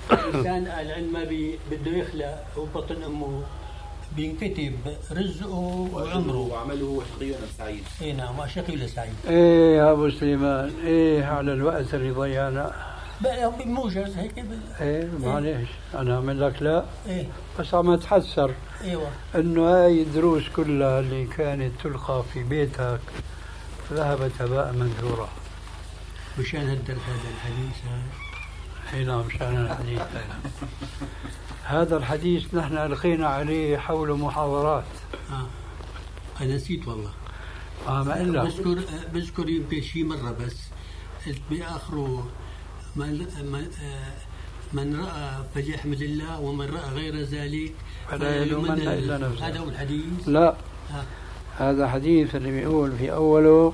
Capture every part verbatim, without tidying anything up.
الإنسان العلم ما بي بده يخلق وبطن أمه بينكتب رزقه وعمره وعمله شقي أم سعيد. اي نعم، ما شقي ولا سعيد. ايه يا ابو سليمان، ايه على الوقت اللي ضيعنا. بقى بموجز هيك. ايه معلش انا اعمل لك لا. ايه بس عم اتحسر. ايوه انه هاي الدروس كلها اللي كانت تلقى في بيتك ذهبت هباء منثورا. مشان هذا الحديث اي نعم مشان الحديث هذا. هذا الحديث نحن ألقينا عليه حول محاضرات. اه انا نسيت والله. اه ما إلا بذكر بذكر يمكن شي مره بس قلت باخره من من, من راى فليحمد الله ومن راى غير ذلك فلا يلومن الا نفسه. هذا هو الحديث. لا آه. هذا حديث اللي بيقول في اوله: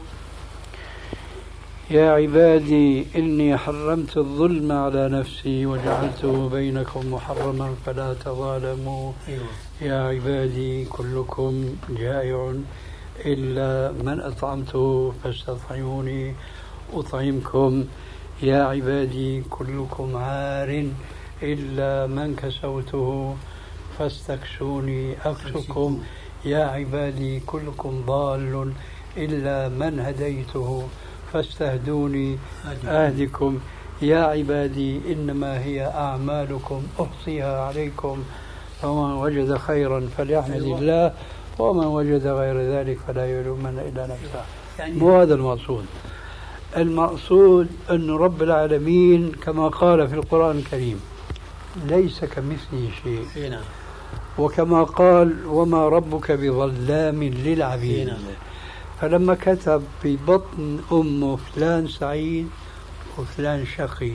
يا عبادي إني حرمت الظلم على نفسي وجعلته بينكم محرما فلا تظالموا. أيوة. يا عبادي كلكم جائع إلا من أطعمته فاستطعموني أطعمكم. يا عبادي كلكم عار إلا من كسوته فاستكسوني أكسكم. يا عبادي كلكم ضال إلا من هديته فاستهدوني أهدكم. يا عبادي إنما هي أعمالكم أحصيها عليكم فمن وجد خيرا فليحمد الله ومن وجد غير ذلك فلا يلومن إلا نفسه. مو هذا المقصود. المقصود أن رب العالمين كما قال في القرآن الكريم ليس كمثله شيء، وكما قال وما ربك بظلام للعبيد. فلما كتب في بطن أمه فلان سعيد وفلان شقي،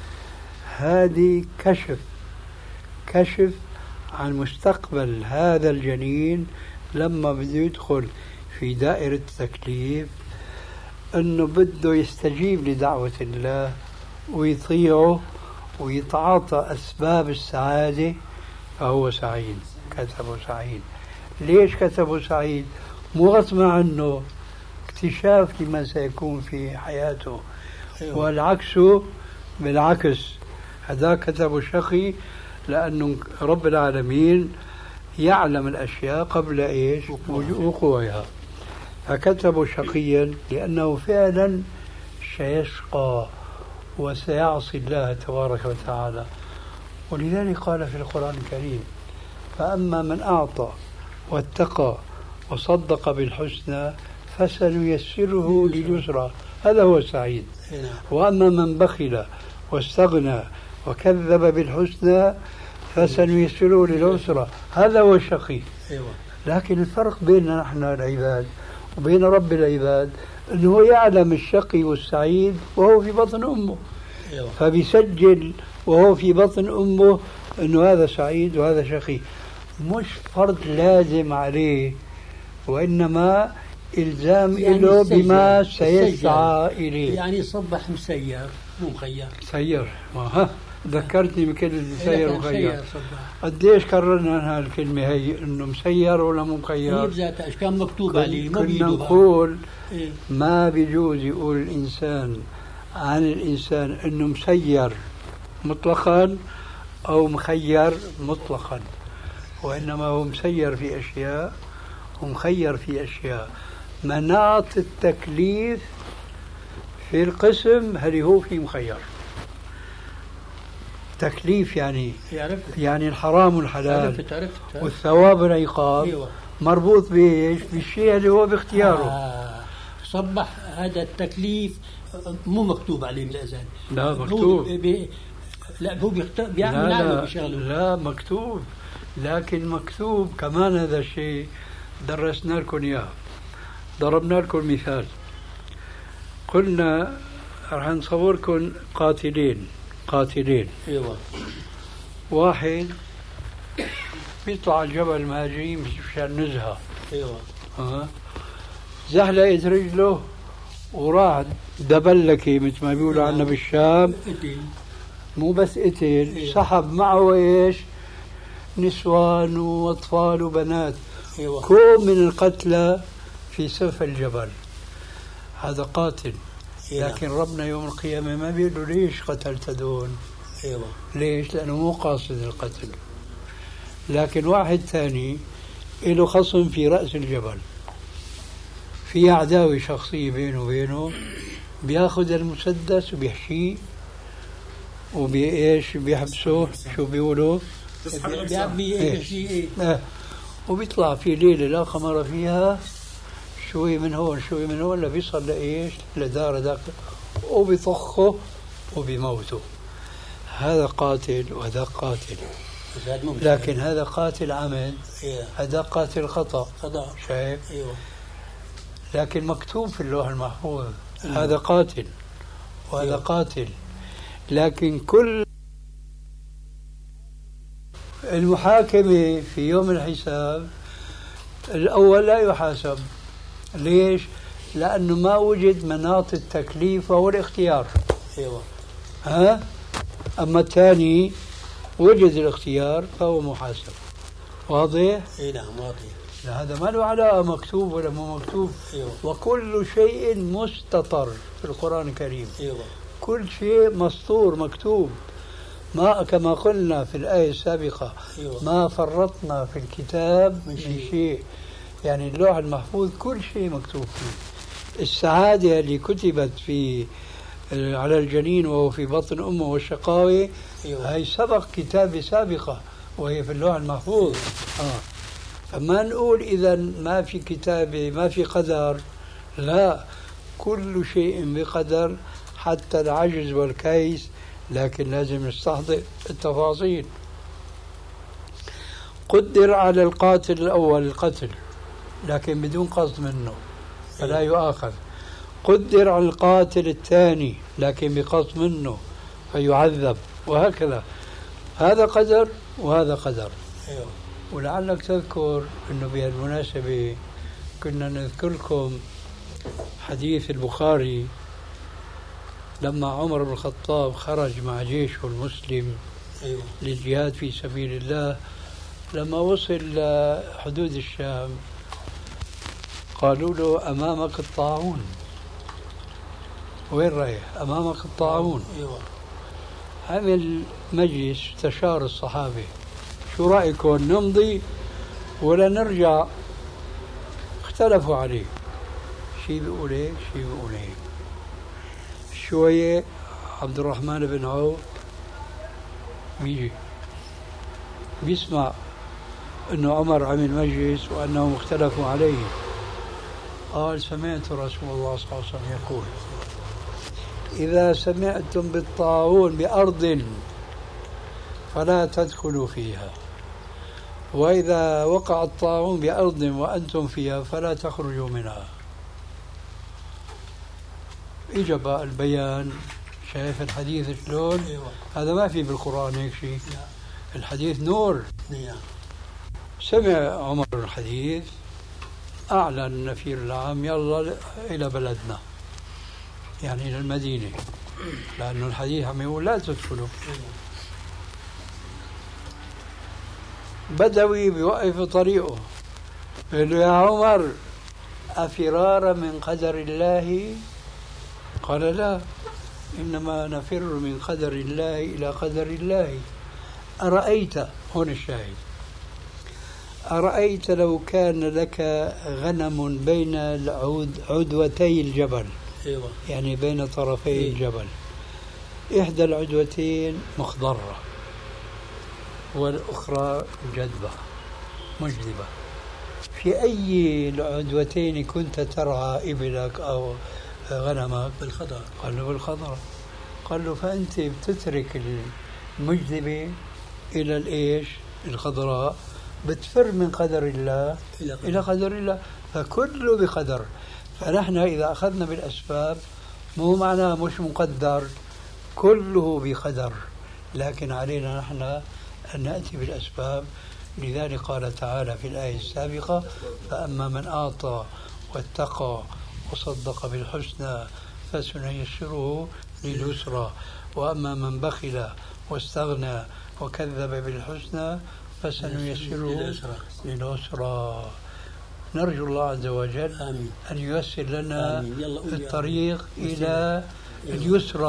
هذه كشف كشف عن مستقبل هذا الجنين لما بده يدخل في دائرة التكليف، أنه بده يستجيب لدعوة الله ويطيعه ويتعاطى أسباب السعادة، فهو سعيد. كتبه سعيد. ليش كتبه سعيد؟ مو غصب عنه، اكتشاف لما سيكون في حياته. والعكس بالعكس، هذا كتبه شقي لأنه رب العالمين يعلم الأشياء قبل إيش وقوعها، فكتبه شقيا لأنه فعلا سيشقى وسيعصي الله تبارك وتعالى. ولذلك قال في القرآن الكريم: فأما من أعطى واتقى وصدق بالحسنى فسنيسره لليسرى، هذا هو السعيد. وأما من بخل واستغنى وكذب بالحسنى فسنيسره للعسرى، هذا هو الشقي. لكن الفرق بيننا نحن العباد وبين رب العباد أنه يعلم الشقي والسعيد وهو في بطن أمه، فبيسجل وهو في بطن أمه أنه هذا سعيد وهذا شقي. مش فرض لازم عليه، وإنما إلزام يعني له بما سيسعى إليه. يعني صبح مسير مو مخير. سير، ها ذكرتني بكلمة مسير وخير. قديش كررنا هالكلمة هي، إنه مسير ولا مو مخير؟ هي بذاتها إيش كان مكتوب عليه. كنا نقول إيه؟ ما بيجوز يقول الإنسان عن الإنسان إنه مسير مطلقا أو مخير مطلقا، وإنما هو مسير في أشياء ومخير في أشياء. مناط التكليف في القسم هل هو في مخير. تكليف يعني عرفت. يعني الحرام والحلال عرفت عرفت عرفت. والثواب والعقاب. أيوة. مربوط بإيش؟ بالشيء اللي هو باختياره. آه. صبح هذا التكليف مو مكتوب عليه من الأذان. لا مكتوب. هو بي... لا هو بيختار بيعمل لا, بشغله. لا مكتوب، لكن مكتوب كمان هذا الشيء درسنا لكم إياه. ضربنا لكم مثال، قلنا رح نصوركم قاتلين قاتلين ايوه. واحد بيطلع الجبل مهاجرين مشان نزهة. ايوه. أه. زحلقت رجله وراح دبلكي مثل ما بيقولوا عنا بالشام. مو بس قتل، أيوة. سحب معه ايش؟ نسوان واطفال وبنات. أيوة. كوم من القتلى في سفح الجبل. هذا قاتل. لكن ربنا يوم القيامة ما بيقولوا ليش قتلت دون. أيوة. ليش؟ لأنه مو قاصد القتل. لكن واحد ثاني له خصم في رأس الجبل، في عداوة شخصية بينه وبينه، بياخذ المسدس وبيحشيه وبيش بيحبسه، شو بيقولوا؟ بيعبي إيه؟ آه. وبيطلع في ليلة لا قمر فيها، شوي من هون شوي من هون، لبيصل لإيش؟ لدار ذاك، وبيطخه وبيموته. هذا قاتل وهذا قاتل، لكن هذا قاتل عمد، هذا قاتل خطأ. خطأ. شايف؟ أيوة. لكن مكتوب في اللوح المحفوظ هذا قاتل وهذا أيوة. قاتل. لكن كل المحاكمة في يوم الحساب الأول لا يحاسب. ليش؟ لأنه ما وجد مناط التكليف وهو الاختيار. أيوة. ها؟ أما الثاني وجد الاختيار فهو محاسب. واضح؟ اي نعم واضح. هذا ما له علاقة مكتوب ولا مو مكتوب. أيوة. وكل شيء مستطر في القرآن الكريم. أيوة. كل شيء مسطور مكتوب، ما كما قلنا في الآية السابقة. أيوة. ما فرطنا في الكتاب من شيء. شيء يعني اللوح المحفوظ كل شيء مكتوب فيه. السعادة اللي كتبت في على الجنين وهو في بطن أمه والشقاوة. أيوة. هي سبق كتابة سابقة وهي في اللوح المحفوظ. آه. فما نقول إذا ما في كتابة ما في قدر، لا، كل شيء بقدر حتى العجز والكيس، لكن لازم نستحضر التفاصيل. قدر على القاتل الأول القتل لكن بدون قصد منه فلا يؤاخذ. قدر على القاتل الثاني لكن بقصد منه فيعذب، وهكذا. هذا قدر وهذا قدر. أيوه. ولعلك تذكر أنه بهالمناسبة كنا نذكر لكم حديث البخاري لما عمر بن الخطاب خرج مع جيشه المسلم. أيوه. للجهاد في سبيل الله. لما وصل لحدود الشام قالوا له أمامك الطاعون. وين رايح؟ أمامك الطاعون. أيوة. عمل مجلس استشار الصحابة، شو رأيكم نمضي ولا نرجع؟ اختلفوا عليه، شي بيقول هيك شي بيقول هيك. شوية عبد الرحمن بن عوف بيجي بيسمع انه عمر عمل مجلس وانهم اختلفوا عليه. قال سمعت رسول الله صلى الله عليه وسلم يقول إذا سمعتم بالطاعون بأرض فلا تدخلوا فيها، وإذا وقع الطاعون بأرض وأنتم فيها فلا تخرجوا منها. إجب البيان. شايف الحديث شلون؟ أيوة. هذا ما في بالقرآن هيك شيء. الحديث نور. نعم. سمع عمر الحديث، أعلن النفير العام يلا إلى بلدنا، يعني إلى المدينة، لأنه الحديث عم يقول لا تدخلوا. بدوي بيوقف طريقه بيقول له يا عمر أفرار من قدر الله؟ قال لا، إنما نفر من قدر الله إلى قدر الله. أرأيت، هون الشاهد، أرأيت لو كان لك غنم بين العود عدوتي الجبل. أيوة. يعني بين طرفي إيه؟ الجبل، إحدى العدوتين مخضرة والأخرى جدبة مجدبة، في أي العدوتين كنت ترعى إبلك أو غنمك؟ بالخضر. قال له بالخضر. قال له فأنت بتترك المجدبة إلى الإيش الخضراء، بتفر من قدر الله إلى قدر, إلى قدر الله. فكله بقدر. فنحن إذا أخذنا بالأسباب مو معناه مش مقدر، كله بقدر، لكن علينا نحن أن نأتي بالأسباب. لذلك قال تعالى في الآية السابقة فأما من أعطى واتقى وصدق بالحسنى فسنيسره لليسرى، وأما من بخل واستغنى وكذب بالحسنى فسنيسره لليسرى. نرجو الله عز وجل آمين. أن ييسر لنا الطريق إلى اليسرى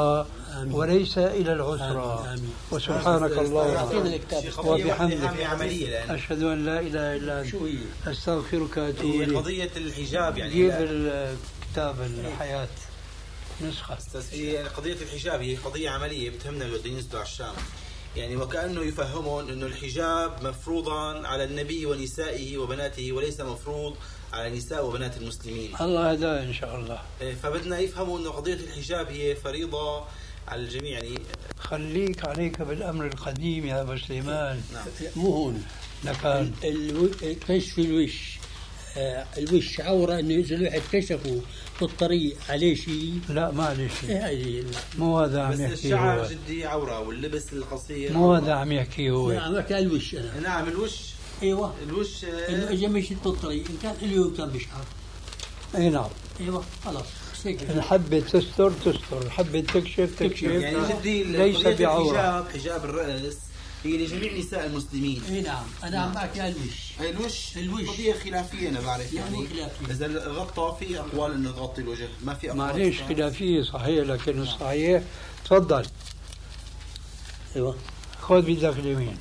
وليس إلى العسرى. وسبحانك اللهم وبحمدك أشهد أن لا إله إلا أنت أستغفرك وأتوب إليك. قضية الحجاب يعني جيب الكتاب الحياة نسخة. هي قضية الحجاب هي قضية عملية بتهمنا بدنا ننزل على الشام، يعني وكأنه يفهمون أنه الحجاب مفروضا على النبي ونسائه وبناته وليس مفروض على نساء وبنات المسلمين. الله هداه إن شاء الله. فبدنا يفهموا أنه قضية الحجاب هي فريضة على الجميع. يعني خليك عليك بالأمر القديم يا أبو سليمان. نعم. مو هون لكان كشف الوش، آه الوش عورة، إنه إذا الواحد كشفه في الطريق عليه شيء. لا ما عليه شيء. إيه مو هذا عم بس يحكي الشعر هو. جدي عورة واللبس القصير. مو هذا عم يحكي هو. نعم حكى الوش أنا. نعم الوش. ايوه الوش انه اجى مشيت بالطريق ان كان اليوم كان بشعر. اي نعم. ايوه خلاص الحبة تستر تستر، الحبة تكشف تكشف. يعني جدي ليس بعورة. حجاب حجاب الرأس هي لجميع نساء المسلمين. اي نعم انا عم بحكي عن الوش. الوش الوش قضية خلافية انا بعرف يعني. اذا غطى في اقوال انه تغطي الوجه، ما في اقوال. معليش خلافية صحيح، لكن الصحيح تفضل. ايوه خذ بيدك اليمين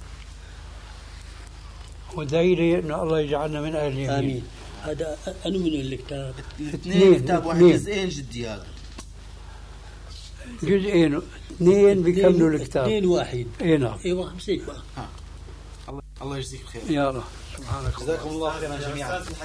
ودايري انه الله يجعلنا من اهل اليمين. امين. هذا انو من الكتاب؟ اثنين كتاب واحد جزئين جدي هذا. جزئين اثنين بيكملوا الكتاب. اثنين واحد. اي نعم. ايوه امسك بقى. الله الله يجزيك بخير. يا الله سبحانك. جزاكم الله خيرا جميعا.